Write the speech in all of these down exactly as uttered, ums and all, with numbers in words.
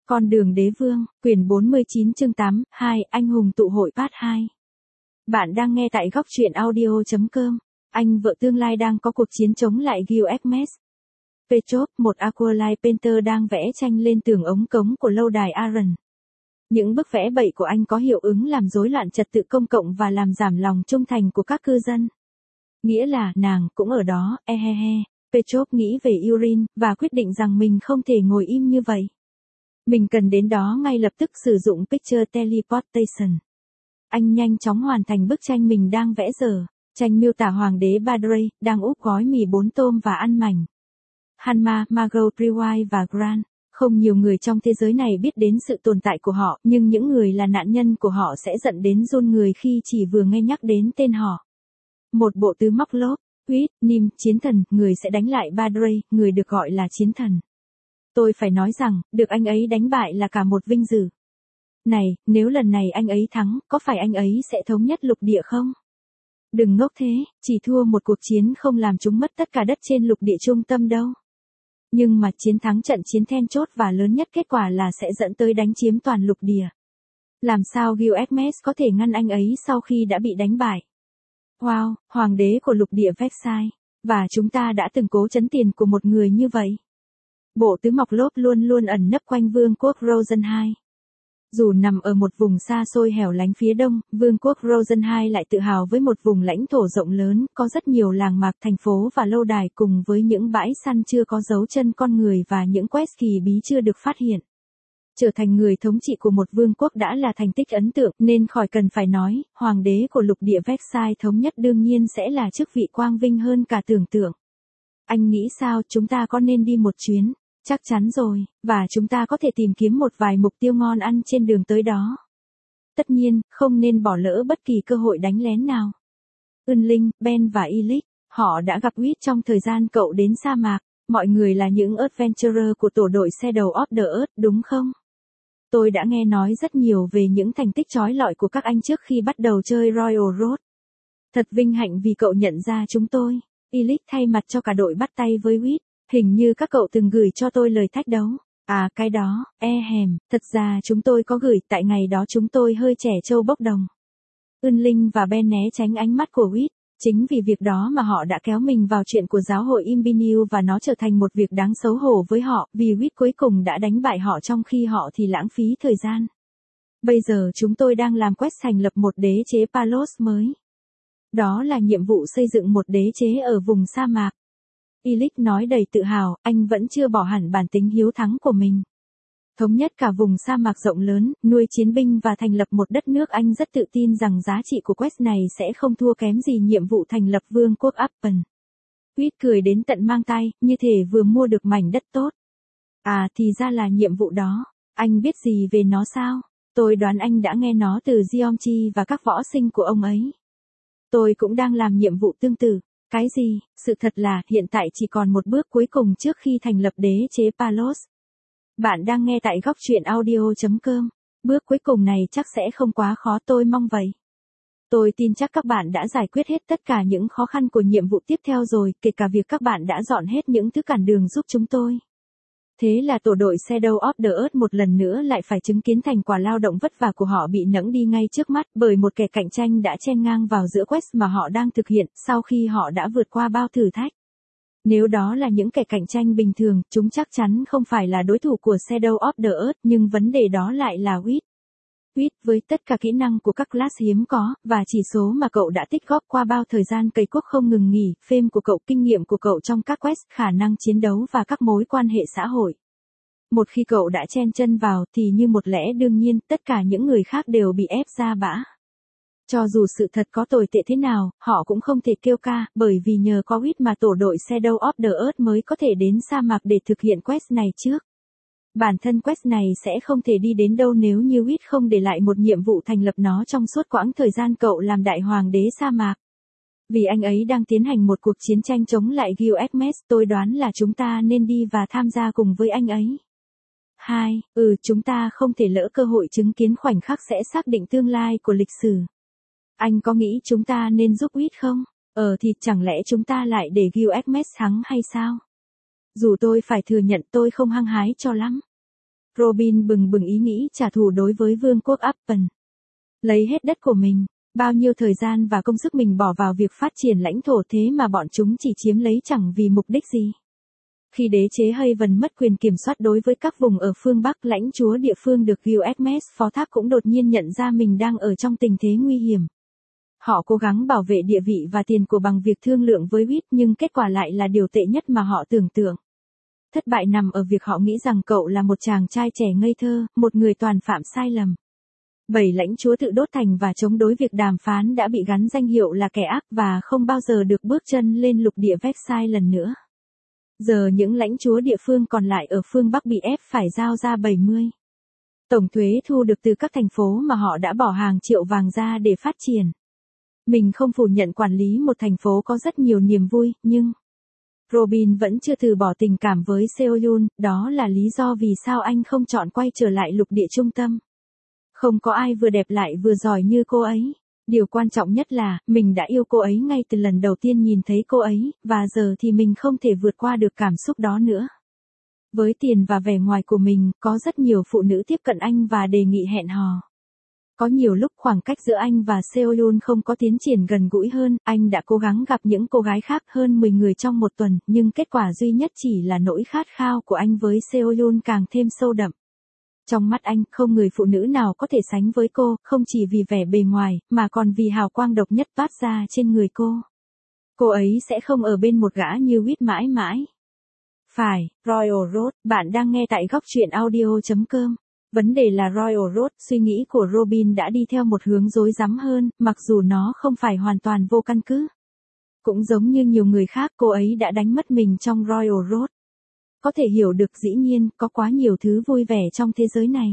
Con đường đế vương, quyển bốn mươi chín chương tám, hai, anh hùng tụ hội part hai. Bạn đang nghe tại góc truyện audio chấm com. Anh vợ tương lai đang có cuộc chiến chống lại Gilgamesh. Petrov, một Aqualife Painter đang vẽ tranh lên tường ống cống của lâu đài Aran. Những bức vẽ bậy của anh có hiệu ứng làm rối loạn trật tự công cộng và làm giảm lòng trung thành của các cư dân. Nghĩa là, nàng cũng ở đó, e he he. Petrov nghĩ về Yurin, và quyết định rằng mình không thể ngồi im như vậy. Mình cần đến đó ngay lập tức sử dụng Picture Teleportation. Anh nhanh chóng hoàn thành bức tranh mình đang vẽ dở. Tranh miêu tả hoàng đế Badrey, đang úp gói mì bốn tôm và ăn mảnh. Hanma, Margot, Rewai và Grant. Không nhiều người trong thế giới này biết đến sự tồn tại của họ, nhưng những người là nạn nhân của họ sẽ giận đến run người khi chỉ vừa nghe nhắc đến tên họ. Một bộ tứ móc lốp, Huyết, Nim, chiến thần, người sẽ đánh lại Badrey, người được gọi là chiến thần. Tôi phải nói rằng, được anh ấy đánh bại là cả một vinh dự. Này, nếu lần này anh ấy thắng, có phải anh ấy sẽ thống nhất lục địa không? Đừng ngốc thế, chỉ thua một cuộc chiến không làm chúng mất tất cả đất trên lục địa trung tâm đâu. Nhưng mà chiến thắng trận chiến then chốt và lớn nhất kết quả là sẽ dẫn tới đánh chiếm toàn lục địa. Làm sao Gilgamesh có thể ngăn anh ấy sau khi đã bị đánh bại? Wow, hoàng đế của lục địa Versailles. Và chúng ta đã từng cố trấn tiền của một người như vậy. Bộ tứ mọc lốp luôn luôn ẩn nấp quanh vương quốc Rosenheim. Dù nằm ở một vùng xa xôi hẻo lánh phía đông, vương quốc Rosenheim lại tự hào với một vùng lãnh thổ rộng lớn, có rất nhiều làng mạc, thành phố và lâu đài cùng với những bãi săn chưa có dấu chân con người và những quest kỳ bí chưa được phát hiện. Trở thành người thống trị của một vương quốc đã là thành tích ấn tượng nên khỏi cần phải nói, hoàng đế của lục địa Versailles thống nhất đương nhiên sẽ là chức vị quang vinh hơn cả tưởng tượng. Anh nghĩ sao, chúng ta có nên đi một chuyến? Chắc chắn rồi, và chúng ta có thể tìm kiếm một vài mục tiêu ngon ăn trên đường tới đó. Tất nhiên, không nên bỏ lỡ bất kỳ cơ hội đánh lén nào. Unling, Ben và Illich, họ đã gặp Whit trong thời gian cậu đến sa mạc. Mọi người là những adventurer của tổ đội Shadow of the Earth, đúng không? Tôi đã nghe nói rất nhiều về những thành tích chói lọi của các anh trước khi bắt đầu chơi Royal Road. Thật vinh hạnh vì cậu nhận ra chúng tôi. Illich thay mặt cho cả đội bắt tay với Whit. Hình như các cậu từng gửi cho tôi lời thách đấu. À cái đó, e hèm, thật ra chúng tôi có gửi, tại ngày đó chúng tôi hơi trẻ trâu bốc đồng. Unling và Ben né tránh ánh mắt của Whit. Chính vì việc đó mà họ đã kéo mình vào chuyện của giáo hội Imbinil và nó trở thành một việc đáng xấu hổ với họ, vì Whit cuối cùng đã đánh bại họ trong khi họ thì lãng phí thời gian. Bây giờ chúng tôi đang làm quest thành lập một đế chế Palos mới. Đó là nhiệm vụ xây dựng một đế chế ở vùng sa mạc. Illich nói đầy tự hào, anh vẫn chưa bỏ hẳn bản tính hiếu thắng của mình. Thống nhất cả vùng sa mạc rộng lớn, nuôi chiến binh và thành lập một đất nước, anh rất tự tin rằng giá trị của quest này sẽ không thua kém gì nhiệm vụ thành lập vương quốc Appen. Huyt cười đến tận mang tay, như thể vừa mua được mảnh đất tốt. À thì ra là nhiệm vụ đó, anh biết gì về nó sao? Tôi đoán anh đã nghe nó từ Giomchi và các võ sinh của ông ấy. Tôi cũng đang làm nhiệm vụ tương tự. Cái gì? Sự thật là, hiện tại chỉ còn một bước cuối cùng trước khi thành lập đế chế Palos. Bạn đang nghe tại góc truyện audio chấm com. Bước cuối cùng này chắc sẽ không quá khó, tôi mong vậy. Tôi tin chắc các bạn đã giải quyết hết tất cả những khó khăn của nhiệm vụ tiếp theo rồi, kể cả việc các bạn đã dọn hết những thứ cản đường giúp chúng tôi. Thế là tổ đội Shadow of the Earth một lần nữa lại phải chứng kiến thành quả lao động vất vả của họ bị nẫng đi ngay trước mắt bởi một kẻ cạnh tranh đã chen ngang vào giữa quest mà họ đang thực hiện sau khi họ đã vượt qua bao thử thách. Nếu đó là những kẻ cạnh tranh bình thường, chúng chắc chắn không phải là đối thủ của Shadow of the Earth, nhưng vấn đề đó lại là Whit. Whit với tất cả kỹ năng của các class hiếm có, và chỉ số mà cậu đã tích góp qua bao thời gian cày cuốc không ngừng nghỉ, fame của cậu, kinh nghiệm của cậu trong các quest, khả năng chiến đấu và các mối quan hệ xã hội. Một khi cậu đã chen chân vào thì như một lẽ đương nhiên, tất cả những người khác đều bị ép ra bã. Cho dù sự thật có tồi tệ thế nào, họ cũng không thể kêu ca, bởi vì nhờ có Whit mà tổ đội Shadow of the Earth mới có thể đến sa mạc để thực hiện quest này trước. Bản thân quest này sẽ không thể đi đến đâu nếu như Whit không để lại một nhiệm vụ thành lập nó trong suốt quãng thời gian cậu làm đại hoàng đế sa mạc. Vì anh ấy đang tiến hành một cuộc chiến tranh chống lại Gilgamesh, tôi đoán là chúng ta nên đi và tham gia cùng với anh ấy. Hai, ừ chúng ta không thể lỡ cơ hội chứng kiến khoảnh khắc sẽ xác định tương lai của lịch sử. Anh có nghĩ chúng ta nên giúp Whit không? Ờ thì chẳng lẽ chúng ta lại để Gilgamesh thắng hay sao? Dù tôi phải thừa nhận tôi không hăng hái cho lắm. Robin bừng bừng ý nghĩ trả thù đối với vương quốc Apple. Lấy hết đất của mình, bao nhiêu thời gian và công sức mình bỏ vào việc phát triển lãnh thổ thế mà bọn chúng chỉ chiếm lấy chẳng vì mục đích gì. Khi đế chế Haven mất quyền kiểm soát đối với các vùng ở phương Bắc, lãnh chúa địa phương được Gilgamesh phó thác cũng đột nhiên nhận ra mình đang ở trong tình thế nguy hiểm. Họ cố gắng bảo vệ địa vị và tiền của bằng việc thương lượng với Whit, nhưng kết quả lại là điều tệ nhất mà họ tưởng tượng. Thất bại nằm ở việc họ nghĩ rằng cậu là một chàng trai trẻ ngây thơ, một người toàn phạm sai lầm. Bảy lãnh chúa tự đốt thành và chống đối việc đàm phán đã bị gắn danh hiệu là kẻ ác và không bao giờ được bước chân lên lục địa Versailles lần nữa. Giờ những lãnh chúa địa phương còn lại ở phương Bắc bị ép phải giao ra bảy mươi tổng thuế thu được từ các thành phố mà họ đã bỏ hàng triệu vàng ra để phát triển. Mình không phủ nhận quản lý một thành phố có rất nhiều niềm vui, nhưng Robin vẫn chưa từ bỏ tình cảm với Seoul, đó là lý do vì sao anh không chọn quay trở lại lục địa trung tâm. Không có ai vừa đẹp lại vừa giỏi như cô ấy. Điều quan trọng nhất là, mình đã yêu cô ấy ngay từ lần đầu tiên nhìn thấy cô ấy, và giờ thì mình không thể vượt qua được cảm xúc đó nữa. Với tiền và vẻ ngoài của mình, có rất nhiều phụ nữ tiếp cận anh và đề nghị hẹn hò. Có nhiều lúc khoảng cách giữa anh và Seoul không có tiến triển gần gũi hơn, anh đã cố gắng gặp những cô gái khác hơn mười người trong một tuần, nhưng kết quả duy nhất chỉ là nỗi khát khao của anh với Seoul càng thêm sâu đậm. Trong mắt anh, không người phụ nữ nào có thể sánh với cô, không chỉ vì vẻ bề ngoài, mà còn vì hào quang độc nhất toát ra trên người cô. Cô ấy sẽ không ở bên một gã như Whit mãi mãi. Phải, Royal Road, bạn đang nghe tại góc truyện audio chấm com. Vấn đề là Royal Road, suy nghĩ của Robin đã đi theo một hướng rối rắm hơn, mặc dù nó không phải hoàn toàn vô căn cứ. Cũng giống như nhiều người khác, cô ấy đã đánh mất mình trong Royal Road. Có thể hiểu được, dĩ nhiên, có quá nhiều thứ vui vẻ trong thế giới này.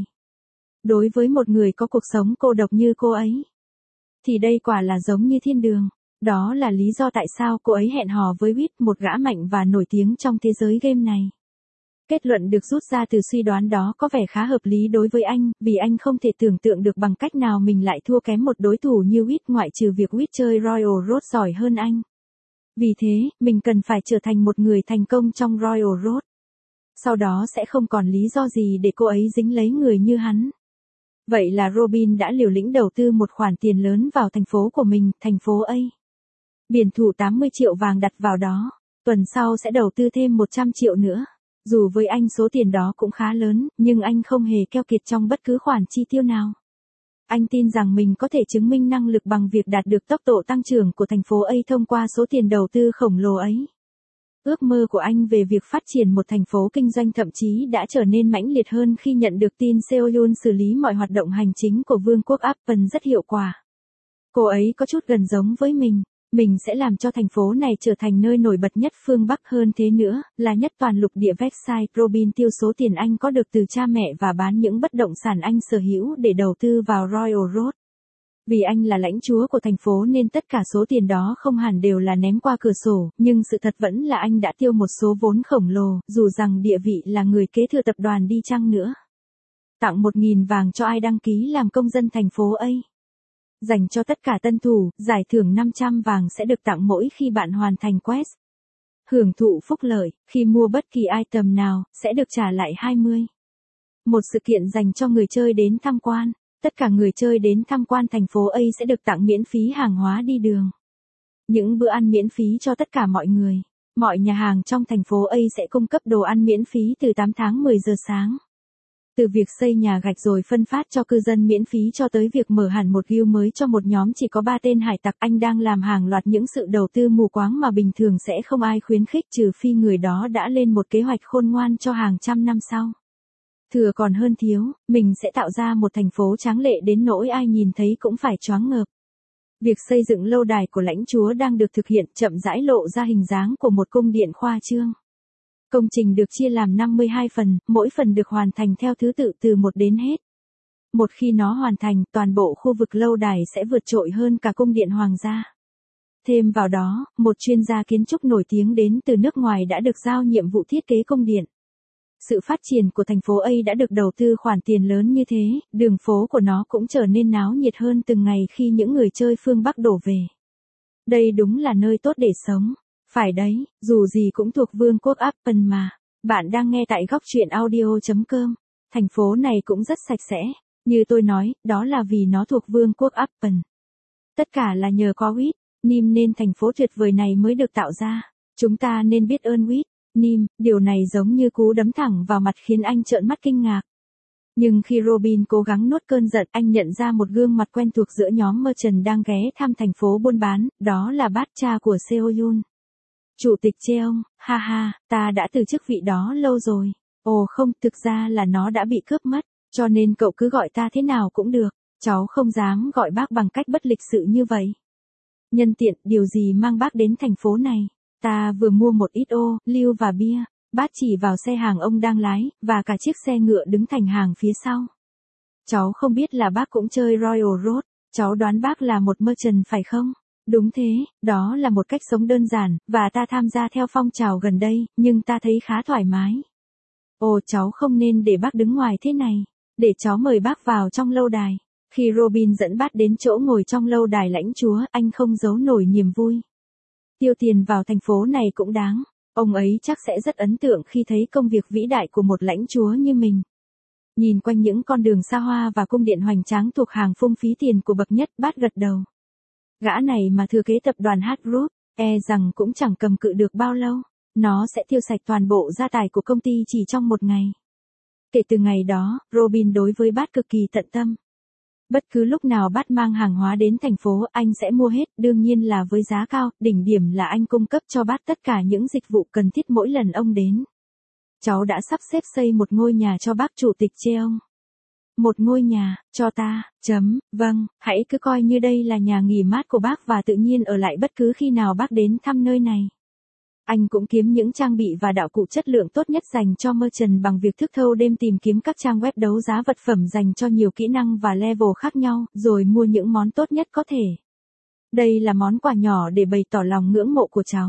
Đối với một người có cuộc sống cô độc như cô ấy, thì đây quả là giống như thiên đường. Đó là lý do tại sao cô ấy hẹn hò với Whit, một gã mạnh và nổi tiếng trong thế giới game này. Kết luận được rút ra từ suy đoán đó có vẻ khá hợp lý đối với anh, vì anh không thể tưởng tượng được bằng cách nào mình lại thua kém một đối thủ như Whit, ngoại trừ việc Whit chơi Royal Road giỏi hơn anh. Vì thế, mình cần phải trở thành một người thành công trong Royal Road. Sau đó sẽ không còn lý do gì để cô ấy dính lấy người như hắn. Vậy là Robin đã liều lĩnh đầu tư một khoản tiền lớn vào thành phố của mình, thành phố A. Biển thủ tám mươi triệu vàng đặt vào đó, tuần sau sẽ đầu tư thêm một trăm triệu nữa. Dù với anh số tiền đó cũng khá lớn, nhưng anh không hề keo kiệt trong bất cứ khoản chi tiêu nào. Anh tin rằng mình có thể chứng minh năng lực bằng việc đạt được tốc độ tăng trưởng của thành phố A thông qua số tiền đầu tư khổng lồ ấy. Ước mơ của anh về việc phát triển một thành phố kinh doanh thậm chí đã trở nên mãnh liệt hơn khi nhận được tin Seoul xử lý mọi hoạt động hành chính của vương quốc Apple rất hiệu quả. Cô ấy có chút gần giống với mình. Mình sẽ làm cho thành phố này trở thành nơi nổi bật nhất phương Bắc, hơn thế nữa, là nhất toàn lục địa Versailles. Robin tiêu số tiền anh có được từ cha mẹ và bán những bất động sản anh sở hữu để đầu tư vào Royal Road. Vì anh là lãnh chúa của thành phố nên tất cả số tiền đó không hẳn đều là ném qua cửa sổ, nhưng sự thật vẫn là anh đã tiêu một số vốn khổng lồ, dù rằng địa vị là người kế thừa tập đoàn đi chăng nữa. Tặng một nghìn vàng cho ai đăng ký làm công dân thành phố A. Dành cho tất cả tân thủ, giải thưởng năm trăm vàng sẽ được tặng mỗi khi bạn hoàn thành quest. Hưởng thụ phúc lợi, khi mua bất kỳ item nào, sẽ được trả lại hai mươi. Một sự kiện dành cho người chơi đến tham quan. Tất cả người chơi đến tham quan thành phố A sẽ được tặng miễn phí hàng hóa đi đường. Những bữa ăn miễn phí cho tất cả mọi người. Mọi nhà hàng trong thành phố A sẽ cung cấp đồ ăn miễn phí từ tám tháng mười giờ sáng. Từ việc xây nhà gạch rồi phân phát cho cư dân miễn phí cho tới việc mở hẳn một guild mới cho một nhóm chỉ có ba tên hải tặc, anh đang làm hàng loạt những sự đầu tư mù quáng mà bình thường sẽ không ai khuyến khích, trừ phi người đó đã lên một kế hoạch khôn ngoan cho hàng trăm năm sau. Thừa còn hơn thiếu, mình sẽ tạo ra một thành phố tráng lệ đến nỗi ai nhìn thấy cũng phải choáng ngợp. Việc xây dựng lâu đài của lãnh chúa đang được thực hiện, chậm rãi lộ ra hình dáng của một cung điện khoa trương. Công trình được chia làm năm mươi hai phần, mỗi phần được hoàn thành theo thứ tự từ một đến hết. Một khi nó hoàn thành, toàn bộ khu vực lâu đài sẽ vượt trội hơn cả cung điện hoàng gia. Thêm vào đó, một chuyên gia kiến trúc nổi tiếng đến từ nước ngoài đã được giao nhiệm vụ thiết kế cung điện. Sự phát triển của thành phố A đã được đầu tư khoản tiền lớn như thế, đường phố của nó cũng trở nên náo nhiệt hơn từng ngày khi những người chơi phương Bắc đổ về. Đây đúng là nơi tốt để sống. Phải đấy, dù gì cũng thuộc vương quốc Apple mà. Bạn đang nghe tại góc truyện audio chấm com. Thành phố này cũng rất sạch sẽ. Như tôi nói, đó là vì nó thuộc vương quốc Upton. Tất cả là nhờ có Whit, Nim nên thành phố tuyệt vời này mới được tạo ra. Chúng ta nên biết ơn Whit, Nim, điều này giống như cú đấm thẳng vào mặt khiến anh trợn mắt kinh ngạc. Nhưng khi Robin cố gắng nuốt cơn giận, anh nhận ra một gương mặt quen thuộc giữa nhóm merchant đang ghé thăm thành phố buôn bán, đó là bát cha của Seo-yun. Chủ tịch Cheong, ha ha, ta đã từ chức vị đó lâu rồi. Ồ không, thực ra là nó đã bị cướp mất, cho nên cậu cứ gọi ta thế nào cũng được, cháu không dám gọi bác bằng cách bất lịch sự như vậy. Nhân tiện, điều gì mang bác đến thành phố này? Ta vừa mua một ít ô, liu và bia. Bác chỉ vào xe hàng ông đang lái, và cả chiếc xe ngựa đứng thành hàng phía sau. Cháu không biết là bác cũng chơi Royal Road, cháu đoán bác là một merchant phải không? Đúng thế, đó là một cách sống đơn giản, và ta tham gia theo phong trào gần đây, nhưng ta thấy khá thoải mái. Ồ, cháu không nên để bác đứng ngoài thế này, để cháu mời bác vào trong lâu đài. Khi Robin dẫn bác đến chỗ ngồi trong lâu đài lãnh chúa, anh không giấu nổi niềm vui. Tiêu tiền vào thành phố này cũng đáng. Ông ấy chắc sẽ rất ấn tượng khi thấy công việc vĩ đại của một lãnh chúa như mình. Nhìn quanh những con đường xa hoa và cung điện hoành tráng thuộc hàng phung phí tiền của bậc nhất, bát gật đầu. Gã này mà thừa kế tập đoàn H Group, e rằng cũng chẳng cầm cự được bao lâu. Nó sẽ tiêu sạch toàn bộ gia tài của công ty chỉ trong một ngày. Kể từ ngày đó, Robin đối với bát cực kỳ tận tâm. Bất cứ lúc nào bát mang hàng hóa đến thành phố, anh sẽ mua hết, đương nhiên là với giá cao, đỉnh điểm là anh cung cấp cho bát tất cả những dịch vụ cần thiết mỗi lần ông đến. Cháu đã sắp xếp xây một ngôi nhà cho bác chủ tịch Cheong. Một ngôi nhà, cho ta, chấm, vâng, hãy cứ coi như đây là nhà nghỉ mát của bác và tự nhiên ở lại bất cứ khi nào bác đến thăm nơi này. Anh cũng kiếm những trang bị và đạo cụ chất lượng tốt nhất dành cho merchant bằng việc thức thâu đêm tìm kiếm các trang web đấu giá vật phẩm dành cho nhiều kỹ năng và level khác nhau, rồi mua những món tốt nhất có thể. Đây là món quà nhỏ để bày tỏ lòng ngưỡng mộ của cháu.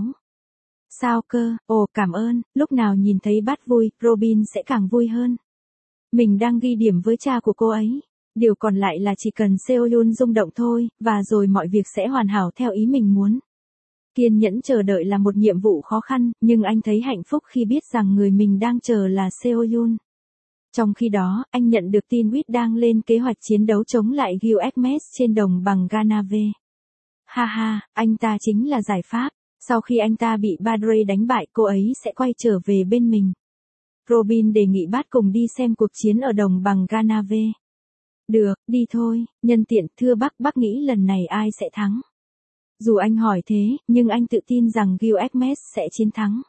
Sao cơ, ồ cảm ơn, lúc nào nhìn thấy bát vui, Robin sẽ càng vui hơn. Mình đang ghi điểm với cha của cô ấy. Điều còn lại là chỉ cần Seo-yun rung động thôi, và rồi mọi việc sẽ hoàn hảo theo ý mình muốn. Kiên nhẫn chờ đợi là một nhiệm vụ khó khăn, nhưng anh thấy hạnh phúc khi biết rằng người mình đang chờ là Seo-yun. Trong khi đó, anh nhận được tin Whit đang lên kế hoạch chiến đấu chống lại Gilgamesh trên đồng bằng Ganave. Ha ha, anh ta chính là giải pháp. Sau khi anh ta bị Badre đánh bại, cô ấy sẽ quay trở về bên mình. Robin đề nghị bát cùng đi xem cuộc chiến ở đồng bằng Ganave. Được, đi thôi, nhân tiện, thưa bác, bác nghĩ lần này ai sẽ thắng? Dù anh hỏi thế, nhưng anh tự tin rằng Gilgamesh sẽ chiến thắng.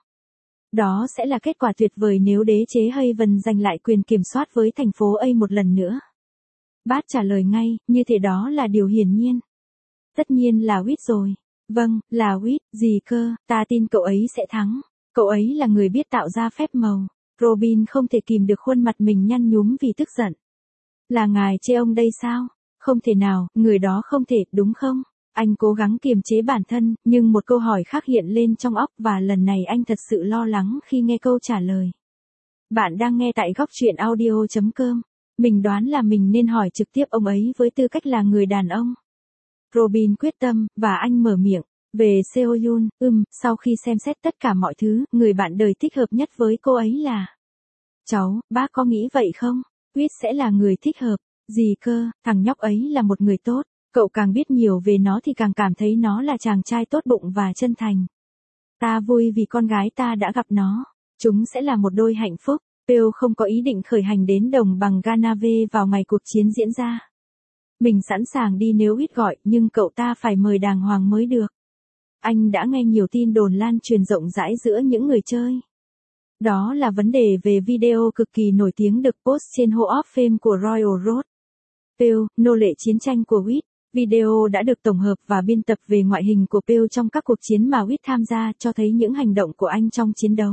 Đó sẽ là kết quả tuyệt vời nếu đế chế Haven giành lại quyền kiểm soát với thành phố A một lần nữa. Bát trả lời ngay, như thế đó là điều hiển nhiên. Tất nhiên là Whit rồi. Vâng, là Whit, gì cơ, ta tin cậu ấy sẽ thắng. Cậu ấy là người biết tạo ra phép màu. Robin không thể kìm được khuôn mặt mình nhăn nhúm vì tức giận. Là ngài Cheong đây sao? Không thể nào, người đó không thể, đúng không? Anh cố gắng kiềm chế bản thân, nhưng một câu hỏi khác hiện lên trong óc và lần này anh thật sự lo lắng khi nghe câu trả lời. Bạn đang nghe tại góc truyện audio chấm com. Mình đoán là mình nên hỏi trực tiếp ông ấy với tư cách là người đàn ông. Robin quyết tâm, và anh mở miệng. Về Seo-yun, ừm, sau khi xem xét tất cả mọi thứ, người bạn đời thích hợp nhất với cô ấy là... Cháu, bác có nghĩ vậy không? Whit sẽ là người thích hợp. Gì cơ, thằng nhóc ấy là một người tốt. Cậu càng biết nhiều về nó thì càng cảm thấy nó là chàng trai tốt bụng và chân thành. Ta vui vì con gái ta đã gặp nó. Chúng sẽ là một đôi hạnh phúc. Pearl không có ý định khởi hành đến đồng bằng Ganave vào ngày cuộc chiến diễn ra. Mình sẵn sàng đi nếu Whit gọi, nhưng cậu ta phải mời đàng hoàng mới được. Anh đã nghe nhiều tin đồn lan truyền rộng rãi giữa những người chơi. Đó là vấn đề về video cực kỳ nổi tiếng được post trên Hall of Fame của Royal Road. Pearl, nô lệ chiến tranh của Whit. Video đã được tổng hợp và biên tập về ngoại hình của Pearl trong các cuộc chiến mà Whit tham gia, cho thấy những hành động của anh trong chiến đấu.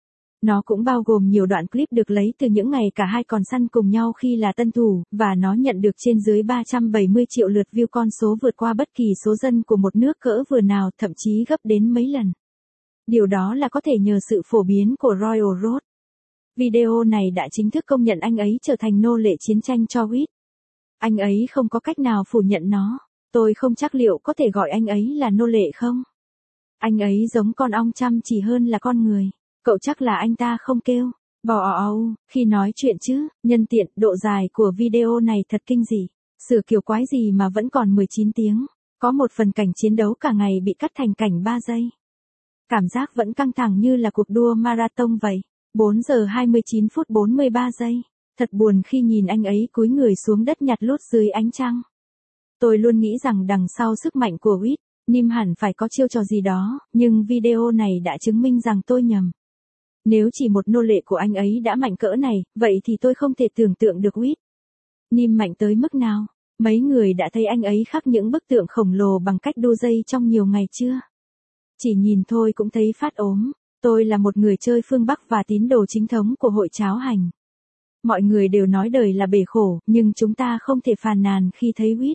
Nó cũng bao gồm nhiều đoạn clip được lấy từ những ngày cả hai còn săn cùng nhau khi là tân thủ, và nó nhận được trên dưới ba trăm bảy mươi triệu lượt view, con số vượt qua bất kỳ số dân của một nước cỡ vừa nào, thậm chí gấp đến mấy lần. Điều đó là có thể nhờ sự phổ biến của Royal Road. Video này đã chính thức công nhận anh ấy trở thành nô lệ chiến tranh cho Whit. Anh ấy không có cách nào phủ nhận nó. Tôi không chắc liệu có thể gọi anh ấy là nô lệ không. Anh ấy giống con ong chăm chỉ hơn là con người. Cậu chắc là anh ta không kêu. Wow, khi nói chuyện chứ, nhân tiện, độ dài của video này thật kinh dị. Sửa kiểu quái gì mà vẫn còn mười chín tiếng. Có một phần cảnh chiến đấu cả ngày bị cắt thành cảnh ba giây. Cảm giác vẫn căng thẳng như là cuộc đua marathon vậy. bốn giờ hai mươi chín phút bốn mươi ba giây. Thật buồn khi nhìn anh ấy cúi người xuống đất nhặt lút dưới ánh trăng. Tôi luôn nghĩ rằng đằng sau sức mạnh của Whit, Nim hẳn phải có chiêu trò gì đó, nhưng video này đã chứng minh rằng tôi nhầm. Nếu chỉ một nô lệ của anh ấy đã mạnh cỡ này, vậy thì tôi không thể tưởng tượng được Whit, Nim mạnh tới mức nào. Mấy người đã thấy anh ấy khắc những bức tượng khổng lồ bằng cách đu dây trong nhiều ngày chưa? Chỉ nhìn thôi cũng thấy phát ốm. Tôi là một người chơi phương Bắc và tín đồ chính thống của hội cháo hành. Mọi người đều nói đời là bể khổ, nhưng chúng ta không thể phàn nàn khi thấy Whit,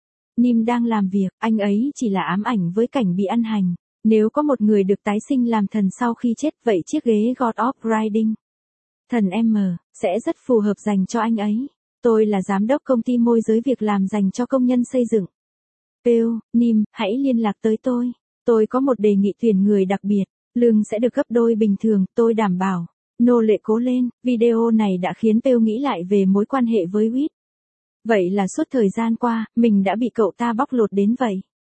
Nim đang làm việc, anh ấy chỉ là ám ảnh với cảnh bị ăn hành. Nếu có một người được tái sinh làm thần sau khi chết, vậy chiếc ghế God of Riding, thần M, sẽ rất phù hợp dành cho anh ấy. Tôi là giám đốc công ty môi giới việc làm dành cho công nhân xây dựng. Pew, Nim, hãy liên lạc tới tôi. Tôi có một đề nghị tuyển người đặc biệt, lương sẽ được gấp đôi bình thường, tôi đảm bảo. Nô lệ cố lên, video này đã khiến Pew nghĩ lại về mối quan hệ với Whit. Vậy là suốt thời gian qua, mình đã bị cậu ta bóc lột đến vậy.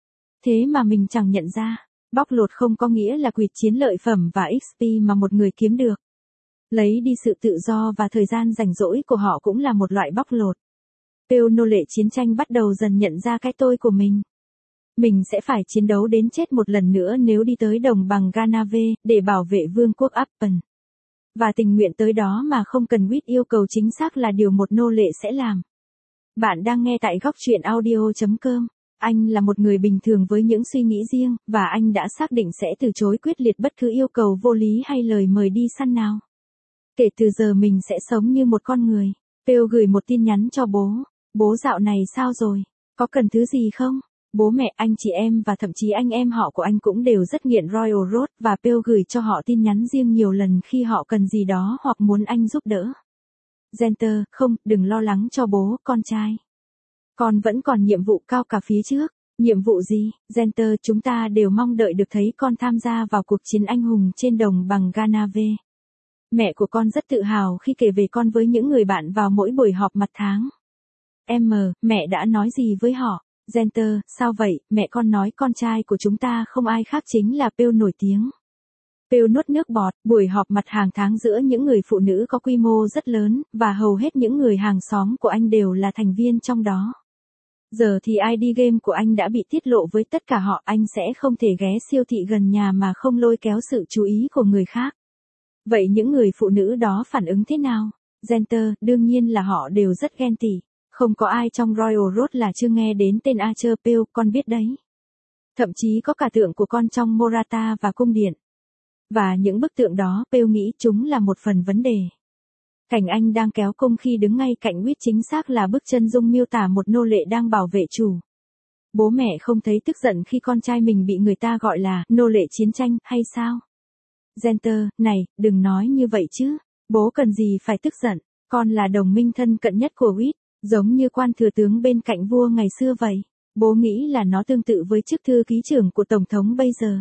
Thế mà mình chẳng nhận ra, bóc lột không có nghĩa là quỵt chiến lợi phẩm và ích pê mà một người kiếm được. Lấy đi sự tự do và thời gian rảnh rỗi của họ cũng là một loại bóc lột. Pew nô lệ chiến tranh bắt đầu dần nhận ra cái tôi của mình. Mình sẽ phải chiến đấu đến chết một lần nữa nếu đi tới đồng bằng Ganave, để bảo vệ vương quốc Appen. Và tình nguyện tới đó mà không cần Whit yêu cầu chính xác là điều một nô lệ sẽ làm. Bạn đang nghe tại góc truyện audio chấm com. Anh là một người bình thường với những suy nghĩ riêng, và anh đã xác định sẽ từ chối quyết liệt bất cứ yêu cầu vô lý hay lời mời đi săn nào. Kể từ giờ mình sẽ sống như một con người. Pew gửi một tin nhắn cho bố. Bố dạo này sao rồi? Có cần thứ gì không? Bố mẹ, anh chị em và thậm chí anh em họ của anh cũng đều rất nghiện Royal Road, và Pew gửi cho họ tin nhắn riêng nhiều lần khi họ cần gì đó hoặc muốn anh giúp đỡ. Genter, không, đừng lo lắng cho bố, con trai. Con vẫn còn nhiệm vụ cao cả phía trước. Nhiệm vụ gì? Genter, chúng ta đều mong đợi được thấy con tham gia vào cuộc chiến anh hùng trên đồng bằng Ganave. Mẹ của con rất tự hào khi kể về con với những người bạn vào mỗi buổi họp mặt tháng. Em, mẹ đã nói gì với họ? Genter, sao vậy? Mẹ con nói con trai của chúng ta không ai khác chính là Pew nổi tiếng. Pew nuốt nước bọt, buổi họp mặt hàng tháng giữa những người phụ nữ có quy mô rất lớn, và hầu hết những người hàng xóm của anh đều là thành viên trong đó. Giờ thì i đê game của anh đã bị tiết lộ với tất cả họ, anh sẽ không thể ghé siêu thị gần nhà mà không lôi kéo sự chú ý của người khác. Vậy những người phụ nữ đó phản ứng thế nào? Genter, đương nhiên là họ đều rất ghen tị. Không có ai trong Royal Road là chưa nghe đến tên Archer Pew, con biết đấy. Thậm chí có cả tượng của con trong Morata và cung điện. Và những bức tượng đó, Pew nghĩ chúng là một phần vấn đề. Cảnh anh đang kéo cung khi đứng ngay cạnh Whit chính xác là bức chân dung miêu tả một nô lệ đang bảo vệ chủ. Bố mẹ không thấy tức giận khi con trai mình bị người ta gọi là nô lệ chiến tranh, hay sao? Genter, này, đừng nói như vậy chứ. Bố cần gì phải tức giận, con là đồng minh thân cận nhất của Whit, giống như quan thừa tướng bên cạnh vua ngày xưa vậy. Bố nghĩ là nó tương tự với chức thư ký trưởng của Tổng thống bây giờ.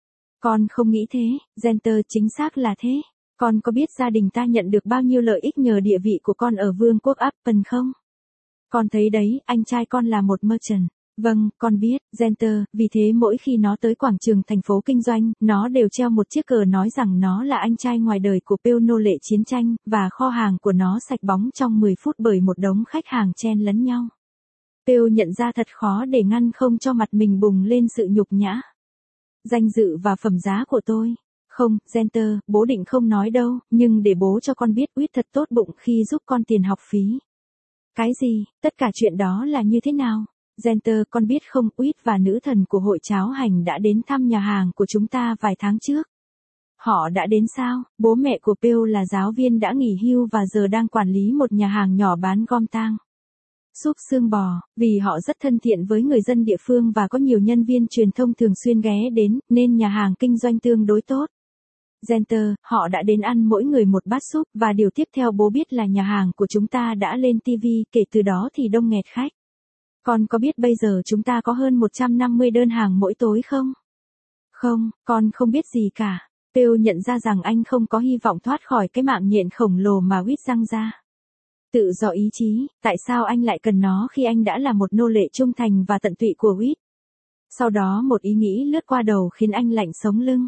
Con không nghĩ thế, Genter, chính xác là thế. Con có biết gia đình ta nhận được bao nhiêu lợi ích nhờ địa vị của con ở vương quốc Appen không? Con thấy đấy, anh trai con là một merchant. Vâng, con biết, Genter, vì thế mỗi khi nó tới quảng trường thành phố kinh doanh, nó đều treo một chiếc cờ nói rằng nó là anh trai ngoài đời của Pew nô lệ chiến tranh, và kho hàng của nó sạch bóng trong mười phút bởi một đống khách hàng chen lấn nhau. Pew nhận ra thật khó để ngăn không cho mặt mình bùng lên sự nhục nhã. Danh dự và phẩm giá của tôi. Không, Genter, bố định không nói đâu, nhưng để bố cho con biết Whit thật tốt bụng khi giúp con tiền học phí. Cái gì? Tất cả chuyện đó là như thế nào? Genter, con biết không, Whit và nữ thần của hội cháo hành đã đến thăm nhà hàng của chúng ta vài tháng trước. Họ đã đến sao? Bố mẹ của Pew là giáo viên đã nghỉ hưu và giờ đang quản lý một nhà hàng nhỏ bán gom tang, súp xương bò, vì họ rất thân thiện với người dân địa phương và có nhiều nhân viên truyền thông thường xuyên ghé đến, nên nhà hàng kinh doanh tương đối tốt. Genter, họ đã đến ăn mỗi người một bát súp, và điều tiếp theo bố biết là nhà hàng của chúng ta đã lên ti vi, kể từ đó thì đông nghẹt khách. Con có biết bây giờ chúng ta có hơn một trăm năm mươi đơn hàng mỗi tối không? Không, con không biết gì cả. Pew nhận ra rằng anh không có hy vọng thoát khỏi cái mạng nhện khổng lồ mà Whit răng ra. Tự do ý chí, tại sao anh lại cần nó khi anh đã là một nô lệ trung thành và tận tụy của Whit? Sau đó một ý nghĩ lướt qua đầu khiến anh lạnh sống lưng.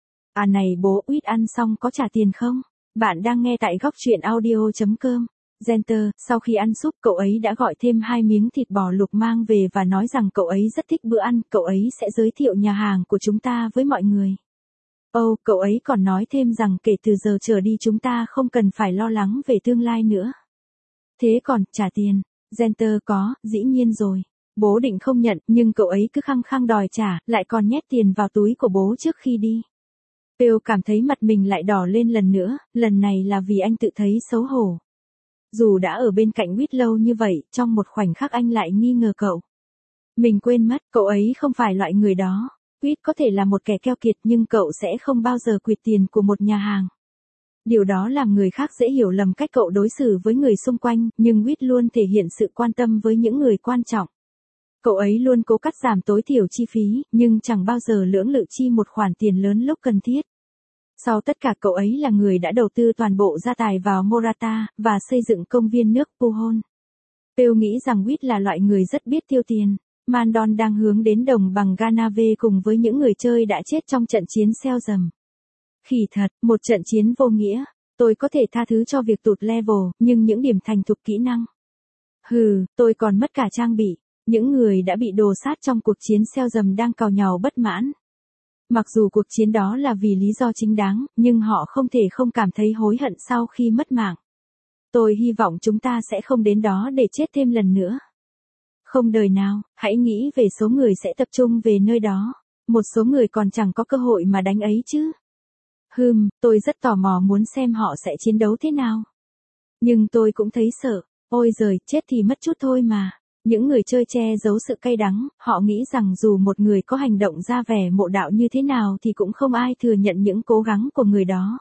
À này bố, Whit ăn xong có trả tiền không? Bạn đang nghe tại góc truyện audio chấm com. Center, sau khi ăn súp cậu ấy đã gọi thêm hai miếng thịt bò luộc mang về và nói rằng cậu ấy rất thích bữa ăn, cậu ấy sẽ giới thiệu nhà hàng của chúng ta với mọi người. Ồ, oh, cậu ấy còn nói thêm rằng kể từ giờ trở đi chúng ta không cần phải lo lắng về tương lai nữa. Thế còn, trả tiền, Center có, dĩ nhiên rồi. Bố định không nhận, nhưng cậu ấy cứ khăng khăng đòi trả, lại còn nhét tiền vào túi của bố trước khi đi. Pew cảm thấy mặt mình lại đỏ lên lần nữa, lần này là vì anh tự thấy xấu hổ. Dù đã ở bên cạnh Whit lâu như vậy, trong một khoảnh khắc anh lại nghi ngờ cậu. Mình quên mất, cậu ấy không phải loại người đó. Whit có thể là một kẻ keo kiệt nhưng cậu sẽ không bao giờ quyệt tiền của một nhà hàng. Điều đó làm người khác dễ hiểu lầm cách cậu đối xử với người xung quanh, nhưng Whit luôn thể hiện sự quan tâm với những người quan trọng. Cậu ấy luôn cố cắt giảm tối thiểu chi phí, nhưng chẳng bao giờ lưỡng lự chi một khoản tiền lớn lúc cần thiết. Sau tất cả cậu ấy là người đã đầu tư toàn bộ gia tài vào Morata, và xây dựng công viên nước Puhon. Pew nghĩ rằng Whit là loại người rất biết tiêu tiền. Mandon đang hướng đến đồng bằng Ganave cùng với những người chơi đã chết trong trận chiến xeo dầm. Khỉ thật, một trận chiến vô nghĩa. Tôi có thể tha thứ cho việc tụt level, nhưng những điểm thành thục kỹ năng. Hừ, tôi còn mất cả trang bị. Những người đã bị đồ sát trong cuộc chiến xeo dầm đang càu nhàu bất mãn. Mặc dù cuộc chiến đó là vì lý do chính đáng, nhưng họ không thể không cảm thấy hối hận sau khi mất mạng. Tôi hy vọng chúng ta sẽ không đến đó để chết thêm lần nữa. Không đời nào, hãy nghĩ về số người sẽ tập trung về nơi đó. Một số người còn chẳng có cơ hội mà đánh ấy chứ. Hừm, tôi rất tò mò muốn xem họ sẽ chiến đấu thế nào. Nhưng tôi cũng thấy sợ. Ôi giời, chết thì mất chút thôi mà. Những người chơi che giấu sự cay đắng, họ nghĩ rằng dù một người có hành động ra vẻ mộ đạo như thế nào thì cũng không ai thừa nhận những cố gắng của người đó.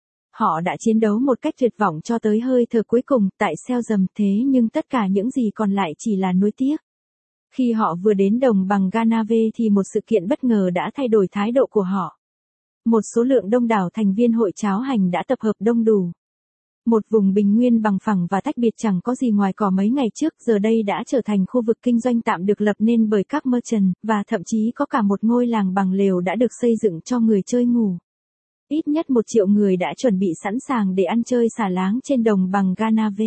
Họ đã chiến đấu một cách tuyệt vọng cho tới hơi thở cuối cùng tại xeo dầm thế nhưng tất cả những gì còn lại chỉ là nuối tiếc. Khi họ vừa đến đồng bằng Ganave thì một sự kiện bất ngờ đã thay đổi thái độ của họ. Một số lượng đông đảo thành viên hội cháo hành đã tập hợp đông đủ. Một vùng bình nguyên bằng phẳng và tách biệt chẳng có gì ngoài cỏ mấy ngày trước giờ đây đã trở thành khu vực kinh doanh tạm được lập nên bởi các merchant, và thậm chí có cả một ngôi làng bằng lều đã được xây dựng cho người chơi ngủ. Ít nhất một triệu người đã chuẩn bị sẵn sàng để ăn chơi xả láng trên đồng bằng Ganave.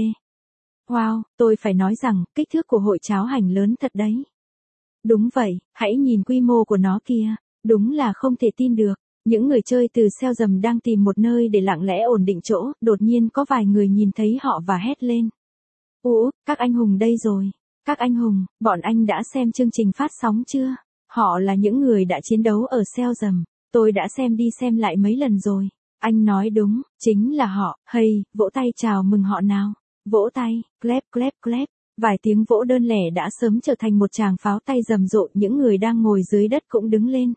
Wow, tôi phải nói rằng, kích thước của hội cháo hành lớn thật đấy. Đúng vậy, hãy nhìn quy mô của nó kìa, đúng là không thể tin được. Những người chơi từ xeo dầm đang tìm một nơi để lặng lẽ ổn định chỗ, đột nhiên có vài người nhìn thấy họ và hét lên. Ủa, các anh hùng đây rồi. Các anh hùng, bọn anh đã xem chương trình phát sóng chưa? Họ là những người đã chiến đấu ở xeo dầm. Tôi đã xem đi xem lại mấy lần rồi. Anh nói đúng, chính là họ. Hay, vỗ tay chào mừng họ nào. Vỗ tay, clap clap clap. Vài tiếng vỗ đơn lẻ đã sớm trở thành một tràng pháo tay rầm rộ, những người đang ngồi dưới đất cũng đứng lên.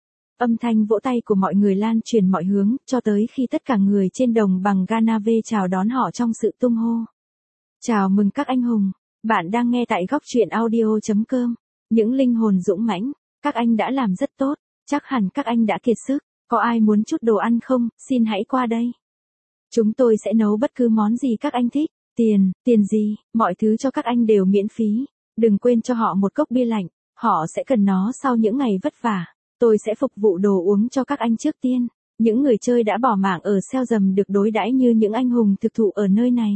Âm thanh vỗ tay của mọi người lan truyền mọi hướng, cho tới khi tất cả người trên đồng bằng Ganave chào đón họ trong sự tung hô. Chào mừng các anh hùng, bạn đang nghe tại góc truyện audio chấm com. Những linh hồn dũng mãnh, các anh đã làm rất tốt, chắc hẳn các anh đã kiệt sức, có ai muốn chút đồ ăn không, xin hãy qua đây. Chúng tôi sẽ nấu bất cứ món gì các anh thích, tiền, tiền gì, mọi thứ cho các anh đều miễn phí, đừng quên cho họ một cốc bia lạnh, họ sẽ cần nó sau những ngày vất vả. Tôi sẽ phục vụ đồ uống cho các anh trước tiên. Những người chơi đã bỏ mạng ở xeo dầm được đối đãi như những anh hùng thực thụ ở nơi này.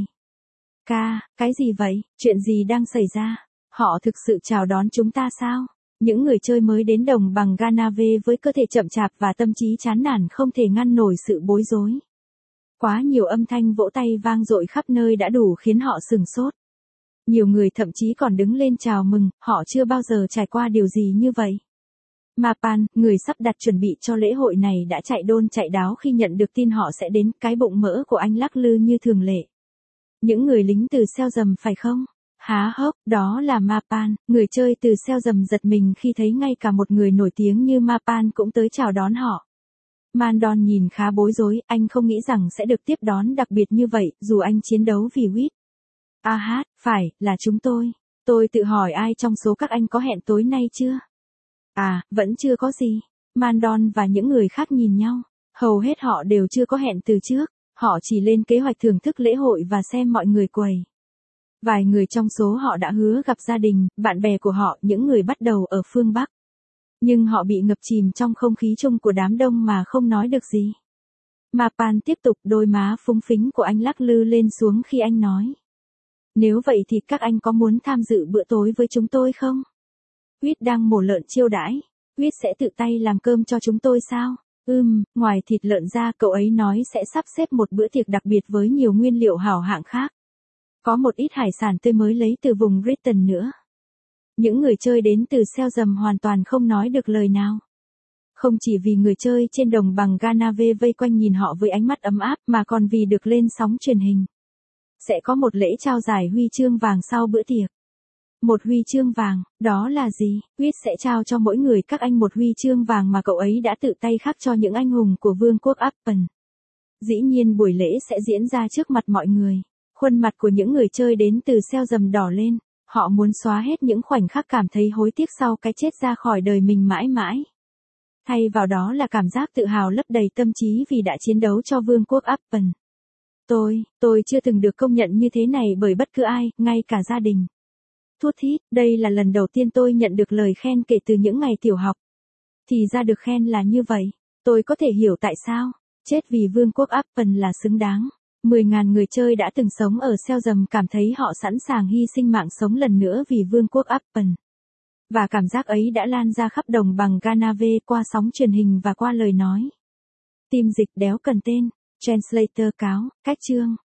Ca, cái gì vậy? Chuyện gì đang xảy ra? Họ thực sự chào đón chúng ta sao? Những người chơi mới đến đồng bằng Ganave với cơ thể chậm chạp và tâm trí chán nản không thể ngăn nổi sự bối rối. Quá nhiều âm thanh vỗ tay vang dội khắp nơi đã đủ khiến họ sửng sốt. Nhiều người thậm chí còn đứng lên chào mừng, họ chưa bao giờ trải qua điều gì như vậy. Mapan, người sắp đặt chuẩn bị cho lễ hội này đã chạy đôn chạy đáo khi nhận được tin họ sẽ đến, cái bụng mỡ của anh lắc lư như thường lệ. Những người lính từ xeo dầm phải không? Há hốc, đó là Mapan, người chơi từ xeo dầm giật mình khi thấy ngay cả một người nổi tiếng như Mapan cũng tới chào đón họ. Mandon nhìn khá bối rối, anh không nghĩ rằng sẽ được tiếp đón đặc biệt như vậy, dù anh chiến đấu vì Whit. À hát, phải, là chúng tôi. Tôi tự hỏi ai trong số các anh có hẹn tối nay chưa? À, vẫn chưa có gì. Mandon và những người khác nhìn nhau. Hầu hết họ đều chưa có hẹn từ trước, họ chỉ lên kế hoạch thưởng thức lễ hội và xem mọi người quầy. Vài người trong số họ đã hứa gặp gia đình, bạn bè của họ, những người bắt đầu ở phương Bắc. Nhưng họ bị ngập chìm trong không khí chung của đám đông mà không nói được gì. Mapan tiếp tục, đôi má phúng phính của anh lắc lư lên xuống khi anh nói. Nếu vậy thì các anh có muốn tham dự bữa tối với chúng tôi không? Huyết đang mổ lợn chiêu đãi. Huyết sẽ tự tay làm cơm cho chúng tôi sao? Ừm, ngoài thịt lợn ra cậu ấy nói sẽ sắp xếp một bữa tiệc đặc biệt với nhiều nguyên liệu hảo hạng khác. Có một ít hải sản tươi mới lấy từ vùng Britain nữa. Những người chơi đến từ Selham hoàn toàn không nói được lời nào. Không chỉ vì người chơi trên đồng bằng Ganave vây quanh nhìn họ với ánh mắt ấm áp mà còn vì được lên sóng truyền hình. Sẽ có một lễ trao giải huy chương vàng sau bữa tiệc. Một huy chương vàng, đó là gì? Huyết sẽ trao cho mỗi người các anh một huy chương vàng mà cậu ấy đã tự tay khắc cho những anh hùng của vương quốc Appen. Dĩ nhiên buổi lễ sẽ diễn ra trước mặt mọi người. Khuôn mặt của những người chơi đến từ Selham đỏ lên. Họ muốn xóa hết những khoảnh khắc cảm thấy hối tiếc sau cái chết ra khỏi đời mình mãi mãi. Thay vào đó là cảm giác tự hào lấp đầy tâm trí vì đã chiến đấu cho vương quốc Appen. Tôi, tôi chưa từng được công nhận như thế này bởi bất cứ ai, ngay cả gia đình. Thút thít, đây là lần đầu tiên tôi nhận được lời khen kể từ những ngày tiểu học. Thì ra được khen là như vậy. Tôi có thể hiểu tại sao. Chết vì vương quốc Appen là xứng đáng. Mười ngàn người chơi đã từng sống ở Selham cảm thấy họ sẵn sàng hy sinh mạng sống lần nữa vì vương quốc Appen. Và cảm giác ấy đã lan ra khắp đồng bằng Ganave qua sóng truyền hình và qua lời nói. Team dịch đéo cần tên. Translator cáo, cách chương.